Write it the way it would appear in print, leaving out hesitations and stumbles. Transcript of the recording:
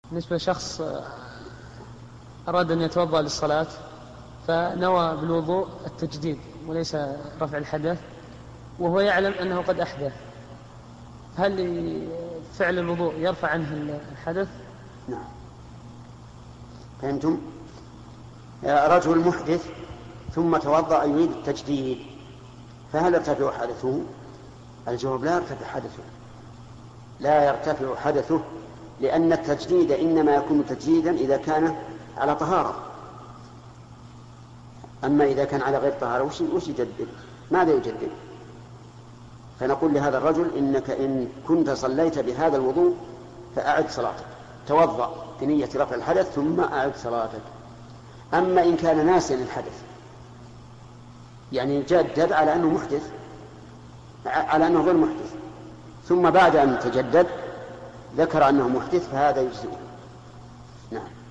بالنسبة لشخص أراد أن يتوضأ للصلاة فنوى بالوضوء التجديد وليس رفع الحدث، وهو يعلم أنه قد أحدث، هل فعل الوضوء يرفع عنه الحدث؟ نعم. فهمتم؟ رجل محدث ثم توضأ يريد التجديد، فهل يرتفع حدثه؟ الجواب لا يرتفع حدثه، لا يرتفع حدثه، لأن التجديد إنما يكون تجديدا إذا كان على طهارة. أما إذا كان على غير طهارة وش يجدد؟ ماذا يجدد؟ فنقول لهذا الرجل إنك إن كنت صليت بهذا الوضوء فأعد صلاتك، توضأ بنية رفع الحدث ثم أعد صلاتك. أما إن كان ناسيا الحدث، يعني جدد على أنه محدث، على أنه غير محدث، ثم بعد أن تجدد ذكر أنه محدث، فهذا يجزئه. نعم.